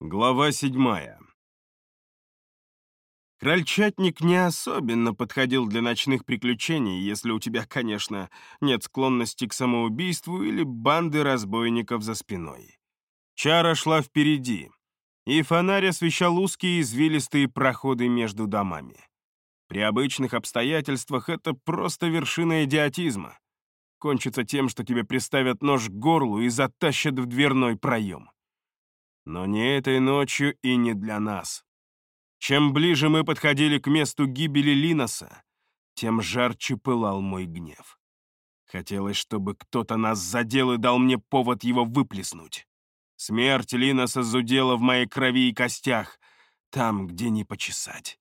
Глава 7. Крольчатник не особенно подходил для ночных приключений, если у тебя, конечно, нет склонности к самоубийству или банды разбойников за спиной. Чара шла впереди, и фонарь освещал узкие извилистые проходы между домами. При обычных обстоятельствах это просто вершина идиотизма. Кончится тем, что тебе приставят нож к горлу и затащат в дверной проем. Но не этой ночью и не для нас. Чем ближе мы подходили к месту гибели Линоса, тем жарче пылал мой гнев. Хотелось, чтобы кто-то нас задел и дал мне повод его выплеснуть. Смерть Линоса зудела в моей крови и костях, там, где не почесать.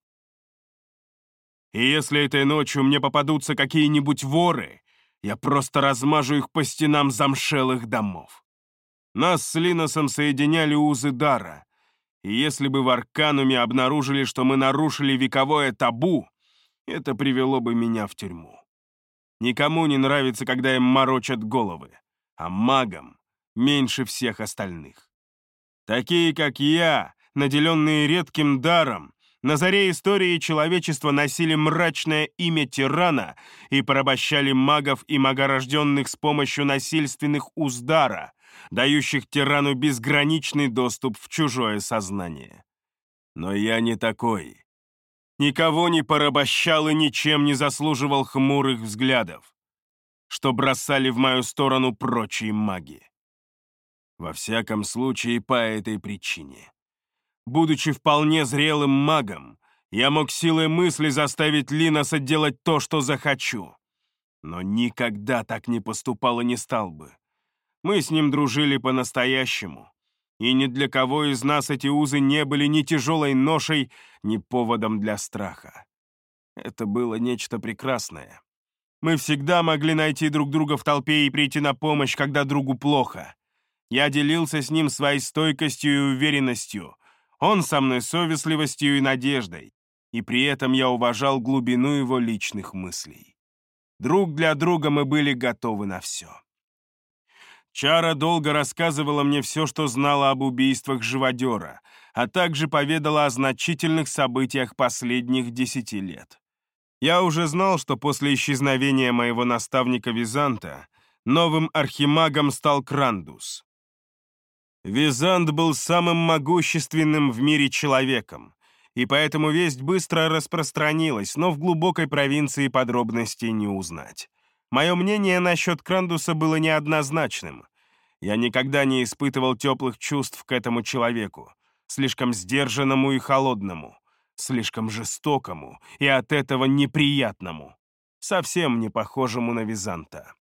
И если этой ночью мне попадутся какие-нибудь воры, я просто размажу их по стенам замшелых домов. Нас с Линосом соединяли узы дара, и если бы в Аркануме обнаружили, что мы нарушили вековое табу, это привело бы меня в тюрьму. Никому не нравится, когда им морочат головы, а магам меньше всех остальных. Такие, как я, наделенные редким даром, на заре истории человечества носили мрачное имя тирана и порабощали магов и магорожденных с помощью насильственных уз дара, дающих тирану безграничный доступ в чужое сознание. Но я не такой. Никого не порабощал и ничем не заслуживал хмурых взглядов, что бросали в мою сторону прочие маги. Во всяком случае, по этой причине. Будучи вполне зрелым магом, я мог силой мысли заставить Линоса делать то, что захочу. Но никогда так не поступал и не стал бы. Мы с ним дружили по-настоящему, и ни для кого из нас эти узы не были ни тяжелой ношей, ни поводом для страха. Это было нечто прекрасное. Мы всегда могли найти друг друга в толпе и прийти на помощь, когда другу плохо. Я делился с ним своей стойкостью и уверенностью, он со мной совестливостью и надеждой, и при этом я уважал глубину его личных мыслей. Друг для друга мы были готовы на все. Чара долго рассказывала мне все, что знала об убийствах живодера, а также поведала о значительных событиях последних 10 лет. Я уже знал, что после исчезновения моего наставника Византа новым архимагом стал Крандус. Визант был самым могущественным в мире человеком, и поэтому весть быстро распространилась, но в глубокой провинции подробностей не узнать. Мое мнение насчет Крандуса было неоднозначным. Я никогда не испытывал теплых чувств к этому человеку, слишком сдержанному и холодному, слишком жестокому и от этого неприятному, совсем не похожему на Византа.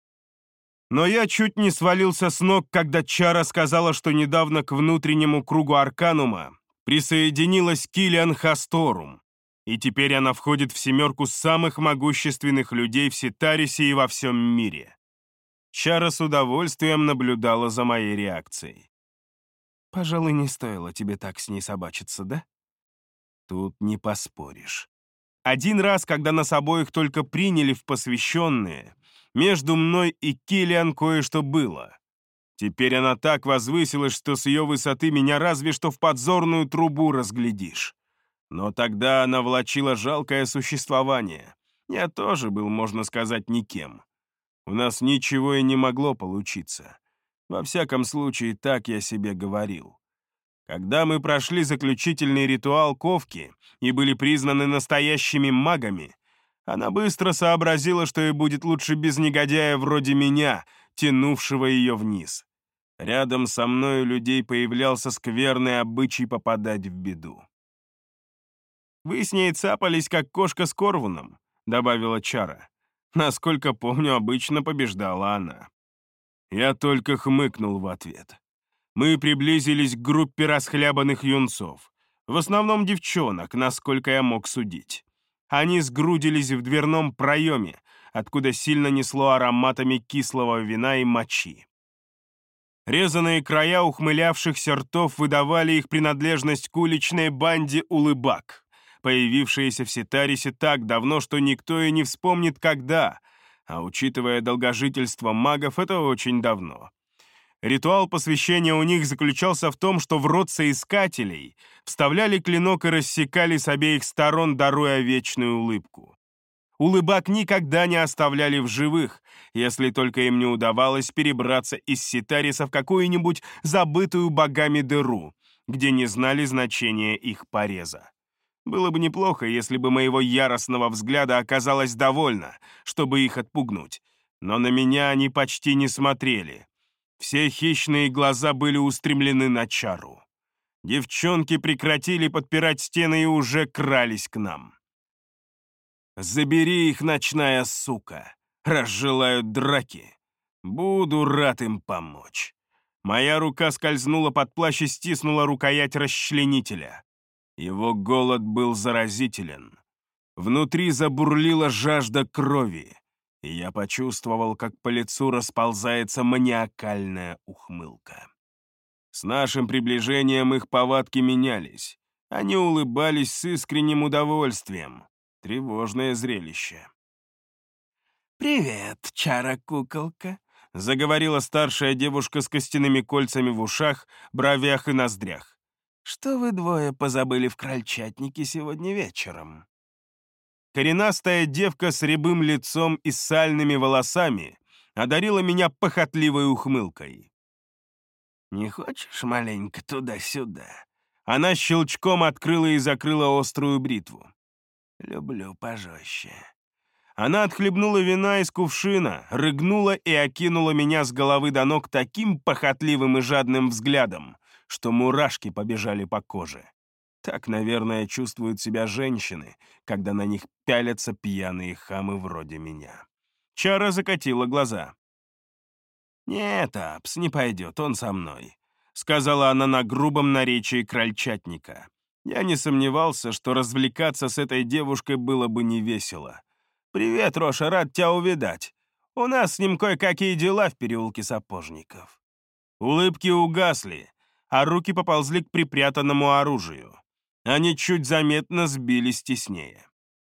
Но я чуть не свалился с ног, когда Чара сказала, что недавно к внутреннему кругу Арканума присоединилась Килиан Хасторум, и теперь она входит в 7 самых могущественных людей в Ситарисе и во всем мире. Чара с удовольствием наблюдала за моей реакцией. «Пожалуй, не стоило тебе так с ней собачиться, да?» Тут не поспоришь. Один раз, когда нас обоих только приняли в посвященные, между мной и Килиан кое-что было. Теперь она так возвысилась, что с ее высоты меня разве что в подзорную трубу разглядишь. Но тогда она влачила жалкое существование. Я тоже был, можно сказать, никем. У нас ничего и не могло получиться. Во всяком случае, так я себе говорил. Когда мы прошли заключительный ритуал ковки и были признаны настоящими магами, она быстро сообразила, что ей будет лучше без негодяя вроде меня, тянувшего ее вниз. Рядом со мной у людей появлялся скверный обычай попадать в беду. «Вы с ней цапались, как кошка с корвуном», — добавила Чара. Насколько помню, обычно побеждала она. Я только хмыкнул в ответ. Мы приблизились к группе расхлябанных юнцов, в основном девчонок, насколько я мог судить. Они сгрудились в дверном проеме, откуда сильно несло ароматами кислого вина и мочи. Резаные края ухмылявшихся ртов выдавали их принадлежность к уличной банде улыбак, появившейся в Ситарисе так давно, что никто и не вспомнит когда, а учитывая долгожительство магов, это очень давно. Ритуал посвящения у них заключался в том, что в рот соискателей вставляли клинок и рассекали с обеих сторон, даруя вечную улыбку. Улыбак никогда не оставляли в живых, если только им не удавалось перебраться из Ситариса в какую-нибудь забытую богами дыру, где не знали значения их пореза. Было бы неплохо, если бы моего яростного взгляда оказалось довольно, чтобы их отпугнуть, но на меня они почти не смотрели. Все хищные глаза были устремлены на Чару. Девчонки прекратили подпирать стены и уже крались к нам. «Забери их, ночная сука! Раз желают драки, буду рад им помочь». Моя рука скользнула под плащ и стиснула рукоять расчленителя. Его голод был заразителен. Внутри забурлила жажда крови, и я почувствовал, как по лицу расползается маниакальная ухмылка. С нашим приближением их повадки менялись. Они улыбались с искренним удовольствием. Тревожное зрелище. «Привет, Чара-куколка», — заговорила старшая девушка с костяными кольцами в ушах, бровях и ноздрях. «Что вы двое позабыли в крольчатнике сегодня вечером?» Коренастая девка с рябым лицом и сальными волосами одарила меня похотливой ухмылкой. «Не хочешь маленько туда-сюда?» Она щелчком открыла и закрыла острую бритву. «Люблю пожестче». Она отхлебнула вина из кувшина, рыгнула и окинула меня с головы до ног таким похотливым и жадным взглядом, что мурашки побежали по коже. Так, наверное, чувствуют себя женщины, когда на них пялятся пьяные хамы вроде меня. Чара закатила глаза. «Нет, Апс, не пойдет, он со мной», — сказала она на грубом наречии крольчатника. Я не сомневался, что развлекаться с этой девушкой было бы невесело. «Привет, Роша, рад тебя увидать. У нас с ним кое-какие дела в переулке сапожников». Улыбки угасли, а руки поползли к припрятанному оружию. Они чуть заметно сбились теснее.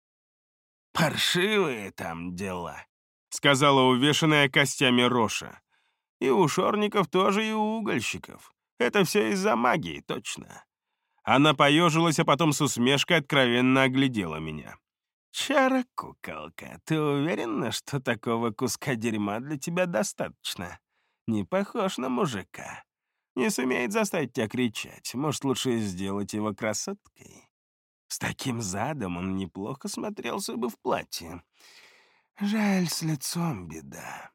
«Паршивые там дела», — сказала увешанная костями Роша. «И у шорников тоже, и у угольщиков. Это все из-за магии, точно». Она поежилась, а потом с усмешкой откровенно оглядела меня. «Чара-куколка, ты уверена, что такого куска дерьма для тебя достаточно? Не похож на мужика. Не сумеет заставить тебя кричать. Может, лучше сделать его красоткой? С таким задом он неплохо смотрелся бы в платье. Жаль, с лицом беда».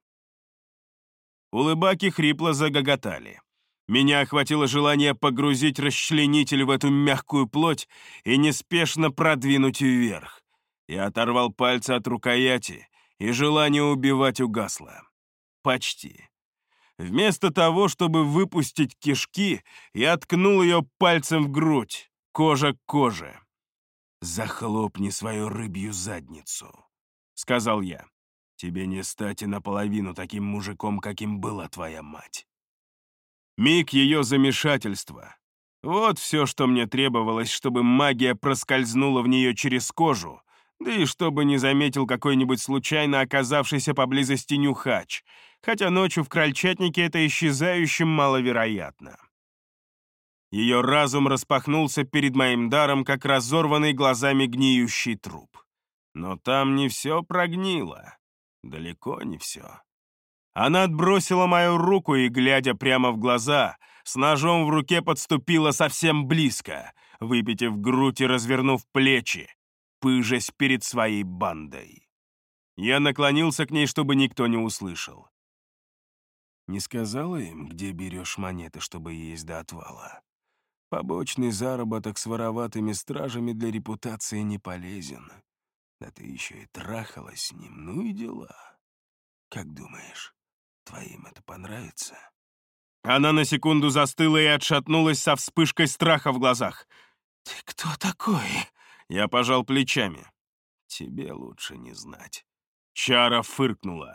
Улыбаки хрипло загоготали. Меня охватило желание погрузить расчленитель в эту мягкую плоть и неспешно продвинуть вверх. Я оторвал пальцы от рукояти, и желание убивать угасло. Почти. Вместо того, чтобы выпустить кишки, я ткнул ее пальцем в грудь, кожа к коже. «Захлопни свою рыбью задницу», — сказал я. «Тебе не стать и наполовину таким мужиком, каким была твоя мать». Миг ее замешательства. Вот все, что мне требовалось, чтобы магия проскользнула в нее через кожу, да и чтобы не заметил какой-нибудь случайно оказавшийся поблизости нюхач, хотя ночью в крольчатнике это исчезающим маловероятно. Ее разум распахнулся перед моим даром, как разорванный глазами гниющий труп. Но там не все прогнило. Далеко не все. Она отбросила мою руку и, глядя прямо в глаза, с ножом в руке подступила совсем близко, выпитив грудь и развернув плечи, пыжась перед своей бандой. Я наклонился к ней, чтобы никто не услышал. «Не сказала им, где берешь монеты, чтобы есть до отвала? Побочный заработок с вороватыми стражами для репутации не полезен. Да ты еще и трахалась с ним, ну и дела. Как думаешь, твоим это понравится?» Она на секунду застыла и отшатнулась со вспышкой страха в глазах. «Ты кто такой?» Я пожал плечами. «Тебе лучше не знать». Чара фыркнула.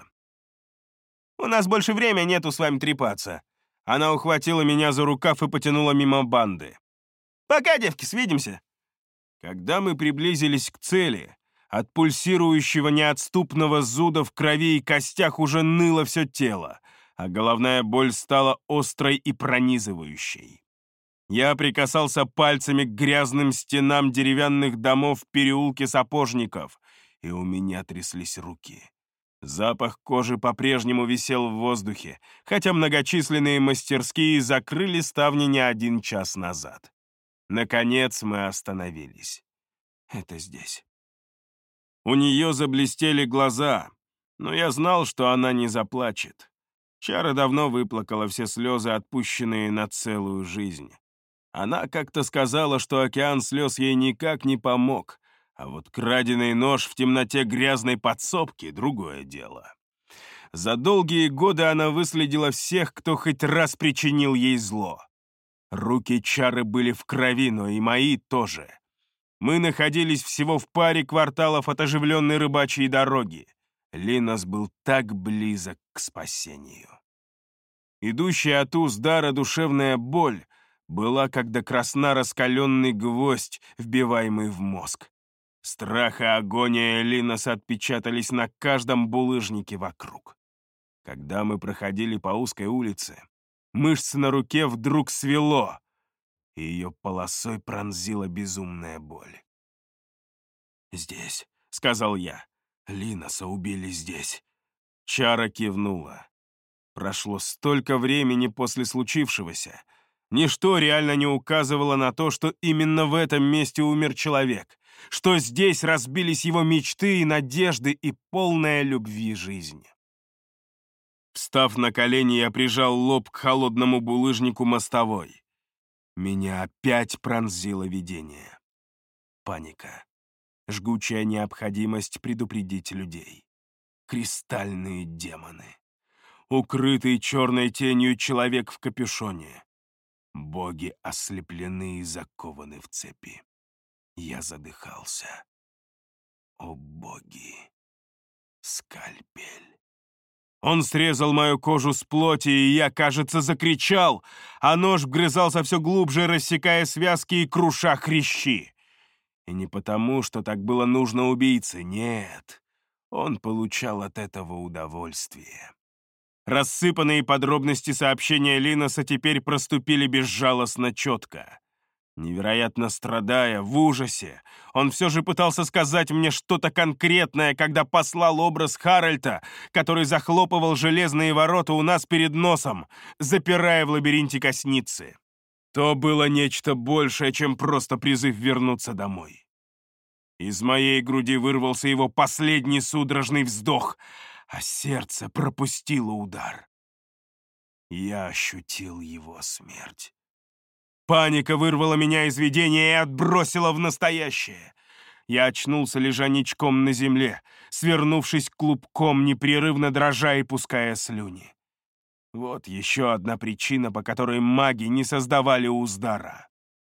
«У нас больше времени нету с вами трепаться». Она ухватила меня за рукав и потянула мимо банды. «Пока, девки, свидимся». Когда мы приблизились к цели, от пульсирующего неотступного зуда в крови и костях уже ныло все тело, а головная боль стала острой и пронизывающей. Я прикасался пальцами к грязным стенам деревянных домов в переулке Сапожников, и у меня тряслись руки. Запах кожи по-прежнему висел в воздухе, хотя многочисленные мастерские закрыли ставни не 1 час назад. Наконец мы остановились. Это здесь. У нее заблестели глаза, но я знал, что она не заплачет. Чара давно выплакала все слезы, отпущенные на целую жизнь. Она как-то сказала, что океан слез ей никак не помог, а вот краденый нож в темноте грязной подсобки — другое дело. За долгие годы она выследила всех, кто хоть раз причинил ей зло. Руки Чары были в крови, но и мои тоже. Мы находились всего в паре кварталов от оживленной рыбачьей дороги. Линос был так близок к спасению. Идущая от уст дара душевная боль была, как до красна раскаленный гвоздь, вбиваемый в мозг. Страх и агония Линоса отпечатались на каждом булыжнике вокруг. Когда мы проходили по узкой улице, мышцы на руке вдруг свело, и ее полосой пронзила безумная боль. «Здесь», — сказал я, — «Линоса убили здесь». Чара кивнула. Прошло столько времени после случившегося. Ничто реально не указывало на то, что именно в этом месте умер человек, что здесь разбились его мечты и надежды и полная любви жизнь. Встав на колени, я прижал лоб к холодному булыжнику мостовой. Меня опять пронзило видение. Паника. Жгучая необходимость предупредить людей. Кристальные демоны. Укрытый черной тенью человек в капюшоне. Боги ослеплены и закованы в цепи. Я задыхался. О боги! Скальпель. Он срезал мою кожу с плоти, и я, кажется, закричал, а нож вгрызался все глубже, рассекая связки и круша хрящи. И не потому, что так было нужно убийце, нет. Он получал от этого удовольствие. Рассыпанные подробности сообщения Линоса теперь проступили безжалостно четко. Невероятно страдая, в ужасе, он все же пытался сказать мне что-то конкретное, когда послал образ Харальта, который захлопывал железные ворота у нас перед носом, запирая в лабиринте косницы. То было нечто большее, чем просто призыв вернуться домой. Из моей груди вырвался его последний судорожный вздох, а сердце пропустило удар. Я ощутил его смерть. Паника вырвала меня из видения и отбросила в настоящее. Я очнулся, лежа ничком на земле, свернувшись клубком, непрерывно дрожа и пуская слюни. Вот еще одна причина, по которой маги не создавали уздара.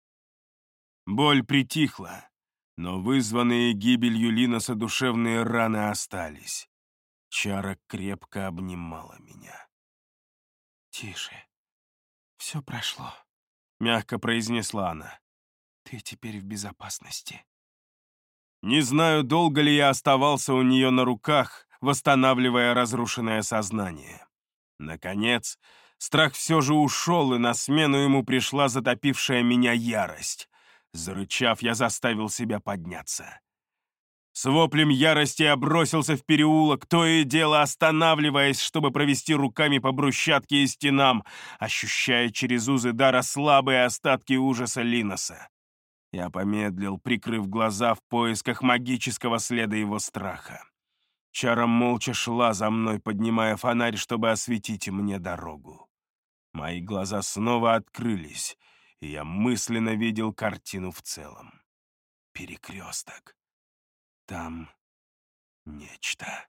Боль притихла, но вызванные гибелью Линоса душевные раны остались. Чара крепко обнимала меня. «Тише, все прошло», — мягко произнесла она. «Ты теперь в безопасности». Не знаю, долго ли я оставался у нее на руках, восстанавливая разрушенное сознание. Наконец, страх все же ушел, и на смену ему пришла затопившая меня ярость. Зарычав, я заставил себя подняться. С воплем ярости я бросился в переулок, то и дело останавливаясь, чтобы провести руками по брусчатке и стенам, ощущая через узы дара слабые остатки ужаса Линоса. Я помедлил, прикрыв глаза в поисках магического следа его страха. Чара молча шла за мной, поднимая фонарь, чтобы осветить мне дорогу. Мои глаза снова открылись, и я мысленно видел картину в целом. Перекресток. Там нечто.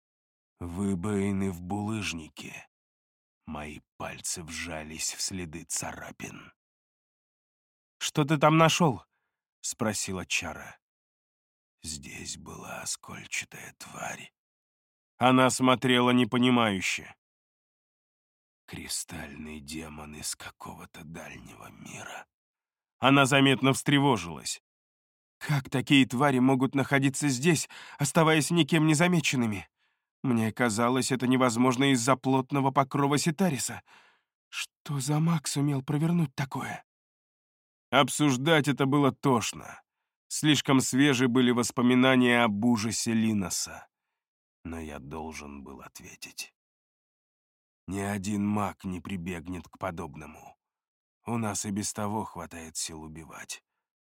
Выбоины в булыжнике. Мои пальцы вжались в следы царапин. «Что ты там нашел?» — спросила Чара. Здесь была оскольчатая тварь. Она смотрела непонимающе. Кристальный демон из какого-то дальнего мира. Она заметно встревожилась. «Как такие твари могут находиться здесь, оставаясь никем незамеченными?» Мне казалось, это невозможно из-за плотного покрова Ситариса. Что за маг сумел провернуть такое? Обсуждать это было тошно. Слишком свежи были воспоминания об ужасе Линоса. Но я должен был ответить. Ни один маг не прибегнет к подобному. У нас и без того хватает сил убивать.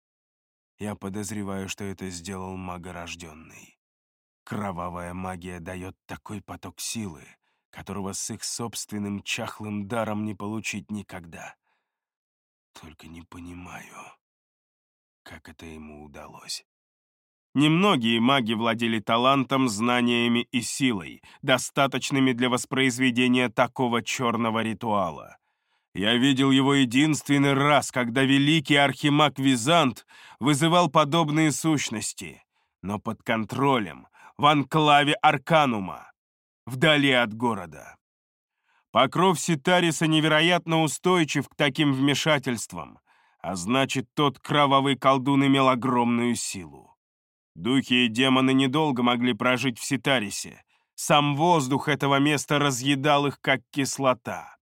Я подозреваю, что это сделал магорожденный. Кровавая магия дает такой поток силы, которого с их собственным чахлым даром не получить никогда. Только не понимаю, как это ему удалось. Немногие маги владели талантом, знаниями и силой, достаточными для воспроизведения такого черного ритуала. Я видел его единственный раз, когда великий архимаг Визант вызывал подобные сущности, но под контролем, в анклаве Арканума, вдали от города. Покров Ситариса невероятно устойчив к таким вмешательствам, а значит, тот кровавый колдун имел огромную силу. Духи и демоны недолго могли прожить в Ситарисе. Сам воздух этого места разъедал их, как кислота.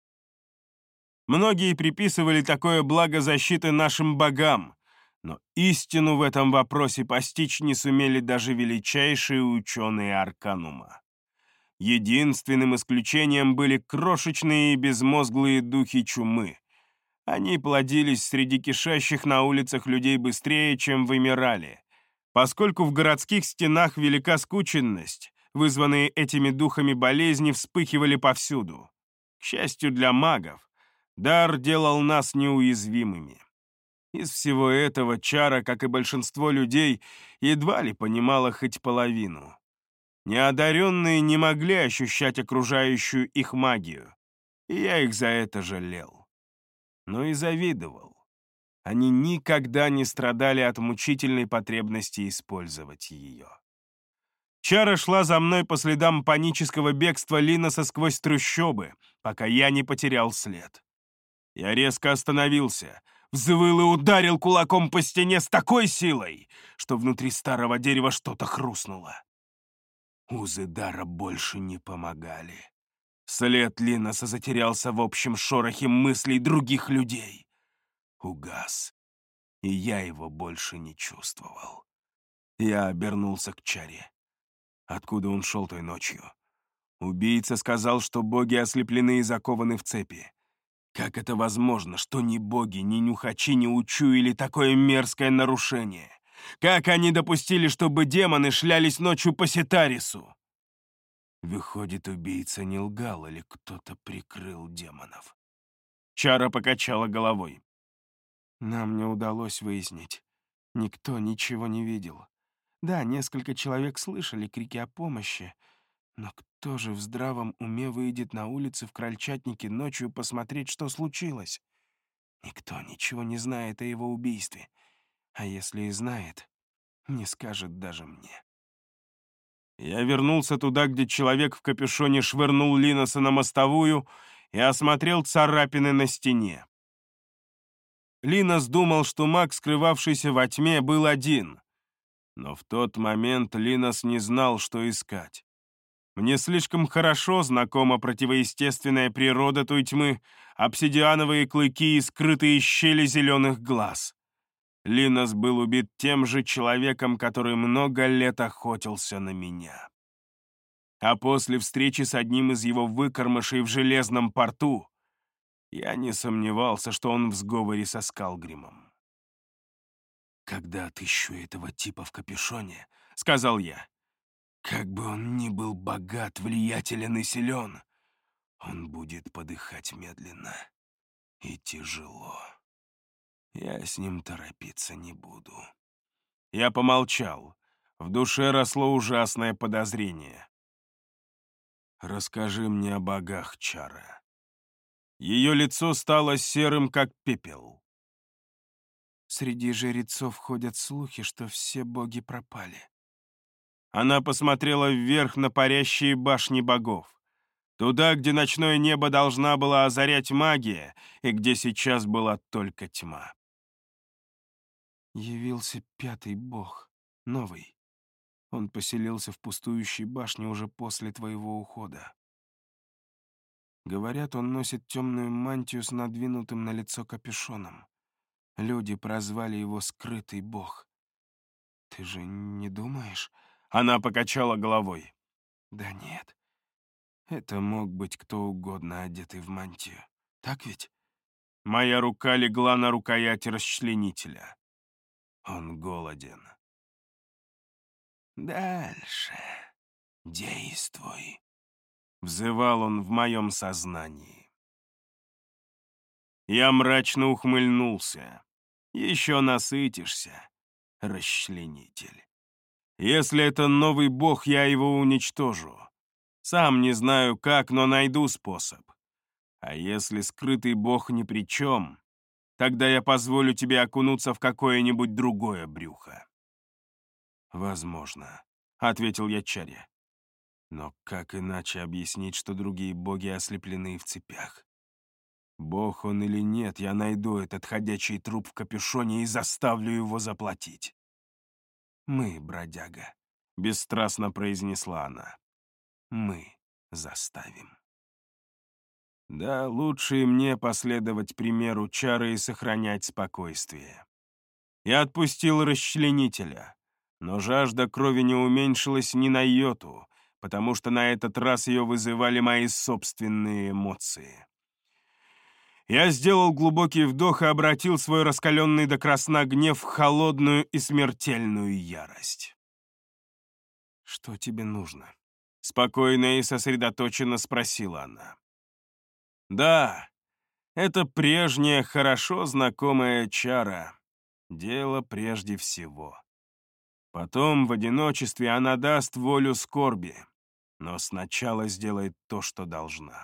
Многие приписывали такое благо защиты нашим богам, но истину в этом вопросе постичь не сумели даже величайшие ученые Арканума. Единственным исключением были крошечные и безмозглые духи чумы. Они плодились среди кишащих на улицах людей быстрее, чем вымирали. Поскольку в городских стенах велика скученность, вызванные этими духами болезни вспыхивали повсюду. К счастью для магов, дар делал нас неуязвимыми. Из всего этого Чара, как и большинство людей, едва ли понимала хоть половину. Неодаренные не могли ощущать окружающую их магию, и я их за это жалел. Но и завидовал. Они никогда не страдали от мучительной потребности использовать ее. Чара шла за мной по следам панического бегства Линоса сквозь трущобы, пока я не потерял след. Я резко остановился, взвыл и ударил кулаком по стене с такой силой, что внутри старого дерева что-то хрустнуло. Узы дара больше не помогали. След Линоса затерялся в общем шорохе мыслей других людей. Угас, и я его больше не чувствовал. Я обернулся к Чаре. Откуда он шел той ночью? Убийца сказал, что боги ослеплены и закованы в цепи. Как это возможно, что ни боги, ни нюхачи не учуяли такое мерзкое нарушение? Как они допустили, чтобы демоны шлялись ночью по Ситарису? Выходит, убийца не лгал, или кто-то прикрыл демонов. Чара покачала головой. Нам не удалось выяснить. Никто ничего не видел. Да, несколько человек слышали крики о помощи, но кто же в здравом уме выйдет на улицы в Крольчатнике ночью посмотреть, что случилось? Никто ничего не знает о его убийстве. А если и знает, не скажет даже мне. Я вернулся туда, где человек в капюшоне швырнул Линоса на мостовую и осмотрел царапины на стене. Линос думал, что маг, скрывавшийся во тьме, был один. Но в тот момент Линос не знал, что искать. Мне слишком хорошо знакома противоестественная природа той тьмы, обсидиановые клыки и скрытые щели зеленых глаз. Линос был убит тем же человеком, который много лет охотился на меня. А после встречи с одним из его выкормышей в Железном порту я не сомневался, что он в сговоре со Скалгримом. «Когда отыщу этого типа в капюшоне, — сказал я, — как бы он ни был богат, влиятелен и силен, он будет подыхать медленно и тяжело. Я с ним торопиться не буду». Я помолчал. В душе росло ужасное подозрение. «Расскажи мне о богах, Чара». Ее лицо стало серым, как пепел. Среди жрецов ходят слухи, что все боги пропали. Она посмотрела вверх на парящие башни богов. Туда, где ночное небо должна была озарять магия, и где сейчас была только тьма. Явился пятый бог, новый. Он поселился в пустующей башне уже после твоего ухода. Говорят, он носит темную мантию с надвинутым на лицо капюшоном. Люди прозвали его «Скрытый бог». Ты же не думаешь?» Она покачала головой. «Да нет. Это мог быть кто угодно, одетый в мантию. Так ведь?» Моя рука легла на рукоять расчленителя. Он голоден. «Дальше. Действуй», — взывал он в моем сознании. Я мрачно ухмыльнулся. «Еще насытишься, расчленитель. Если это новый бог, я его уничтожу. Сам не знаю как, но найду способ. А если скрытый бог ни при чем, тогда я позволю тебе окунуться в какое-нибудь другое брюхо». «Возможно», — ответил я Чаре. «Но как иначе объяснить, что другие боги ослеплены в цепях? Бог он или нет, я найду этот ходячий труп в капюшоне и заставлю его заплатить». «Мы, бродяга», — бесстрастно произнесла она. «Мы заставим». Да, лучше и мне последовать примеру Чары и сохранять спокойствие. Я отпустил расчленителя, но жажда крови не уменьшилась ни на йоту, потому что на этот раз ее вызывали мои собственные эмоции. Я сделал глубокий вдох и обратил свой раскаленный до красна гнев в холодную и смертельную ярость. «Что тебе нужно?» — спокойно и сосредоточенно спросила она. «Да, это прежняя, хорошо знакомая Чара. Дело прежде всего. Потом в одиночестве она даст волю скорби, но сначала сделает то, что должна».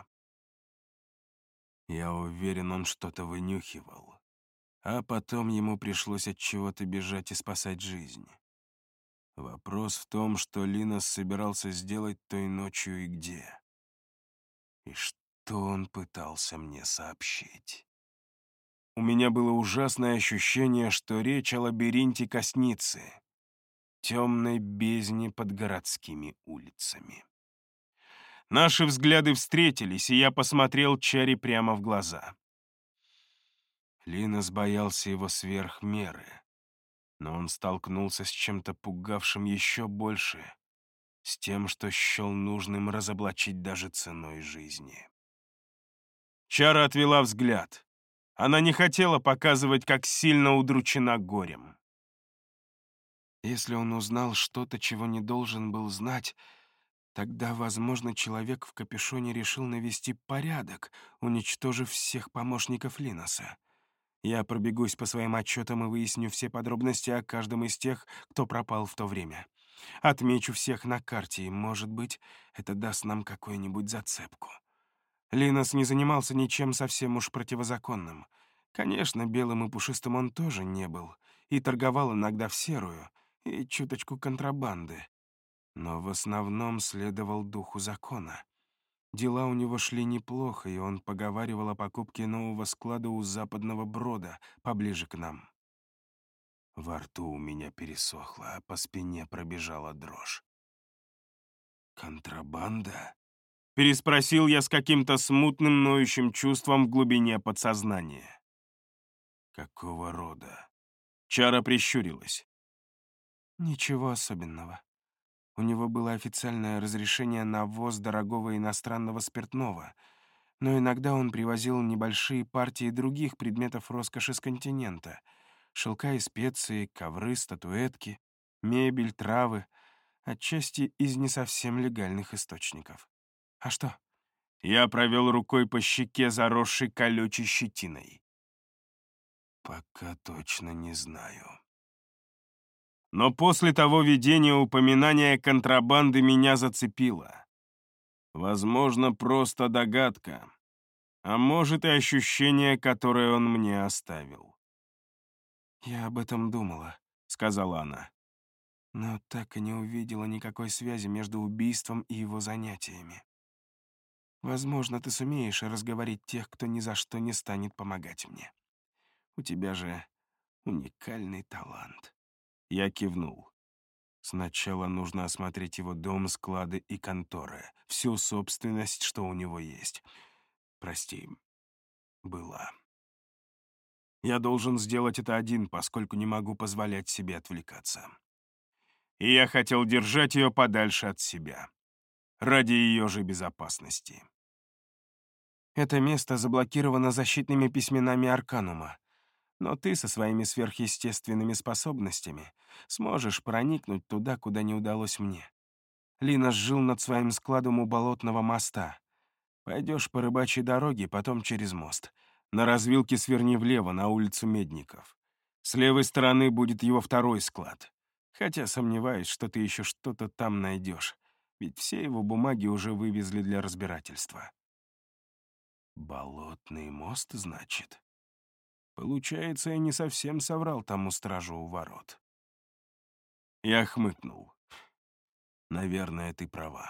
Я уверен, он что-то вынюхивал. А потом ему пришлось от чего-то бежать и спасать жизнь. Вопрос в том, что Линос собирался сделать той ночью и где. И что он пытался мне сообщить. У меня было ужасное ощущение, что речь о лабиринте Косницы, темной бездне под городскими улицами. Наши взгляды встретились, и я посмотрел Чарри прямо в глаза. Линос боялся его сверх меры, но он столкнулся с чем-то пугавшим еще больше, с тем, что счел нужным разоблачить даже ценой жизни. Чара отвела взгляд. Она не хотела показывать, как сильно удручена горем. Если он узнал что-то, чего не должен был знать, тогда, возможно, человек в капюшоне решил навести порядок, уничтожив всех помощников Линоса. Я пробегусь по своим отчетам и выясню все подробности о каждом из тех, кто пропал в то время. Отмечу всех на карте, и, может быть, это даст нам какую-нибудь зацепку. Линос не занимался ничем совсем уж противозаконным. Конечно, белым и пушистым он тоже не был, и торговал иногда в серую, и чуточку контрабанды. Но в основном следовал духу закона. Дела у него шли неплохо, и он поговаривал о покупке нового склада у Западного Брода, поближе к нам. Во рту у меня пересохло, а по спине пробежала дрожь. «Контрабанда?» — переспросил я с каким-то смутным ноющим чувством в глубине подсознания. «Какого рода?» Чара прищурилась. «Ничего особенного. У него было официальное разрешение на ввоз дорогого иностранного спиртного, но иногда он привозил небольшие партии других предметов роскоши с континента: шелка и специи, ковры, статуэтки, мебель, травы, отчасти из не совсем легальных источников. А что?» Я провел рукой по щеке, заросшей колючей щетиной. «Пока точно не знаю». Но после того видения упоминание контрабанды меня зацепило. Возможно, просто догадка, а может и ощущение, которое он мне оставил. «Я об этом думала», — сказала она, «но так и не увидела никакой связи между убийством и его занятиями. Возможно, ты сумеешь разговорить тех, кто ни за что не станет помогать мне. У тебя же уникальный талант». Я кивнул. Сначала нужно осмотреть его дом, склады и конторы, всю собственность, что у него есть. Прости, была. Я должен сделать это один, поскольку не могу позволять себе отвлекаться. И я хотел держать ее подальше от себя, ради ее же безопасности. Это место заблокировано защитными письменами Арканума, но ты со своими сверхъестественными способностями сможешь проникнуть туда, куда не удалось мне. Линос жил над своим складом у Болотного моста. Пойдешь по рыбачьей дороге, потом через мост. На развилке сверни влево, на улицу Медников. С левой стороны будет его второй склад. Хотя сомневаюсь, что ты еще что-то там найдешь, ведь все его бумаги уже вывезли для разбирательства. Болотный мост, значит? Получается, я не совсем соврал тому стражу у ворот. Я хмыкнул. Наверное, ты права.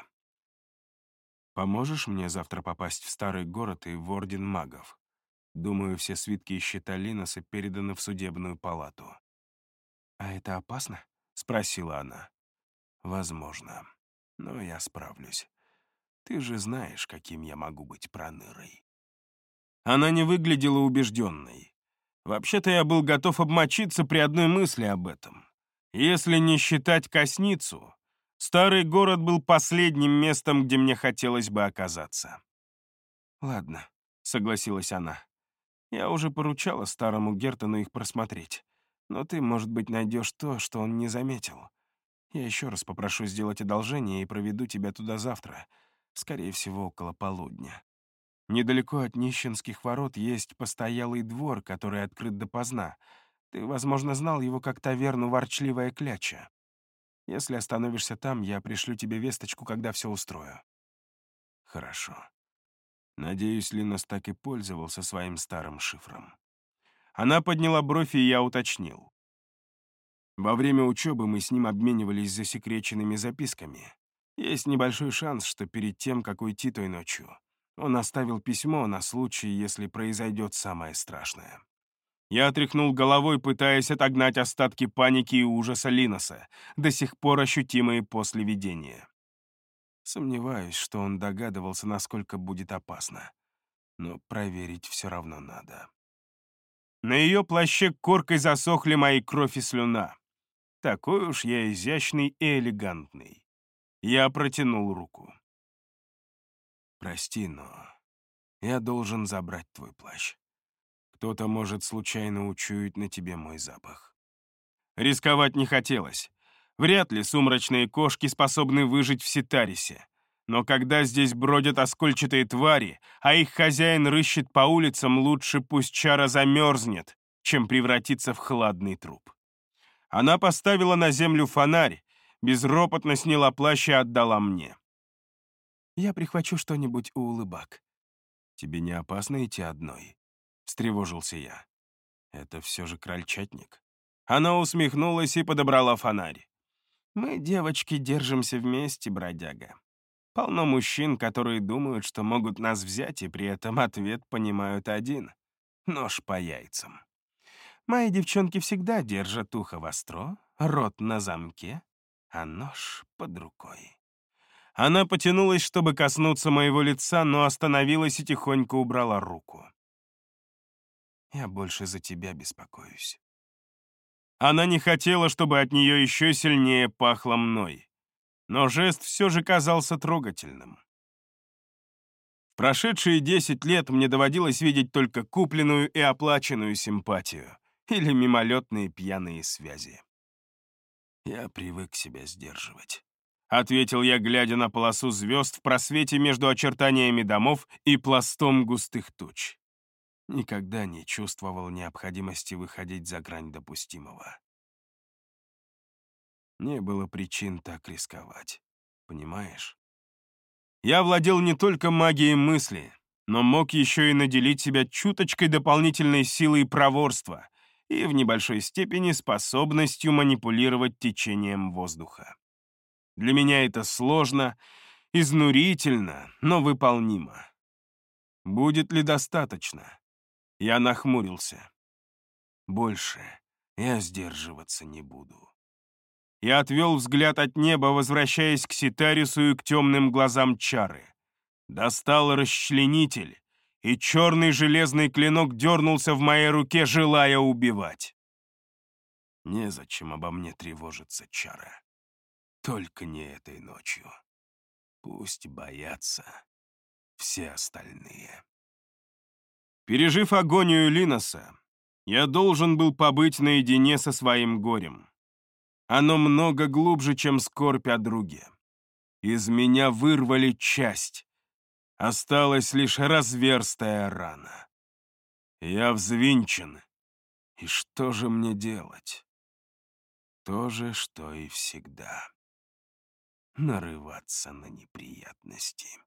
Поможешь мне завтра попасть в старый город и в Орден магов? Думаю, все свитки и счета Линоса переданы в судебную палату. «А это опасно?» — спросила она. «Возможно. Но я справлюсь. Ты же знаешь, каким я могу быть пронырой». Она не выглядела убежденной. Вообще-то я был готов обмочиться при одной мысли об этом. Если не считать Косницу, старый город был последним местом, где мне хотелось бы оказаться. «Ладно», — согласилась она. «Я уже поручала старому Гертону их просмотреть. Но ты, может быть, найдешь то, что он не заметил. Я еще раз попрошу сделать одолжение и проведу тебя туда завтра, скорее всего, около полудня. Недалеко от Нищенских ворот есть постоялый двор, который открыт допоздна. Ты, возможно, знал его как таверну «Ворчливая кляча». Если остановишься там, я пришлю тебе весточку, когда все устрою». «Хорошо. Надеюсь, Линос так и пользовался своим старым шифром». Она подняла бровь, и я уточнил. Во время учебы мы с ним обменивались засекреченными записками. Есть небольшой шанс, что перед тем, как уйти той ночью, он оставил письмо на случай, если произойдет самое страшное. Я отряхнул головой, пытаясь отогнать остатки паники и ужаса Линоса, до сих пор ощутимые после видения. Сомневаюсь, что он догадывался, насколько будет опасно. Но проверить все равно надо. На ее плаще коркой засохли мои кровь и слюна. Такой уж я изящный и элегантный. Я протянул руку. «Прости, но я должен забрать твой плащ. Кто-то может случайно учуять на тебе мой запах». Рисковать не хотелось. Вряд ли сумрачные кошки способны выжить в Ситарисе. Но когда здесь бродят оскольчатые твари, а их хозяин рыщет по улицам, лучше пусть чара замерзнет, чем превратиться в хладный труп. Она поставила на землю фонарь, безропотно сняла плащ и отдала мне. «Я прихвачу что-нибудь у улыбак». «Тебе не опасно идти одной?» — встревожился я. «Это все же крольчатник». Она усмехнулась и подобрала фонарь. «Мы, девочки, держимся вместе, бродяга. Полно мужчин, которые думают, что могут нас взять, и при этом ответ понимают один — нож по яйцам. Мои девчонки всегда держат ухо востро, рот на замке, а нож под рукой». Она потянулась, чтобы коснуться моего лица, но остановилась и тихонько убрала руку. «Я больше за тебя беспокоюсь». Она не хотела, чтобы от нее еще сильнее пахло мной, но жест все же казался трогательным. В прошедшие 10 лет мне доводилось видеть только купленную и оплаченную симпатию или мимолетные пьяные связи. «Я привык себя сдерживать», — ответил я, глядя на полосу звезд в просвете между очертаниями домов и пластом густых туч. Никогда не чувствовал необходимости выходить за грань допустимого. Не было причин так рисковать, понимаешь? Я владел не только магией мысли, но мог еще и наделить себя чуточкой дополнительной силы и проворства и в небольшой степени способностью манипулировать течением воздуха. Для меня это сложно, изнурительно, но выполнимо. Будет ли достаточно? Я нахмурился. Больше я сдерживаться не буду. и отвел взгляд от неба, возвращаясь к Ситарису и к темным глазам Чары. Достал расчленитель, и черный железный клинок дернулся в моей руке, желая убивать. Незачем обо мне тревожиться, Чара. Только не этой ночью. Пусть боятся все остальные. Пережив агонию Линоса, я должен был побыть наедине со своим горем. Оно много глубже, чем скорбь о друге. Из меня вырвали часть. Осталась лишь разверстая рана. Я взвинчен. И что же мне делать? То же, что и всегда. Нарываться на неприятности.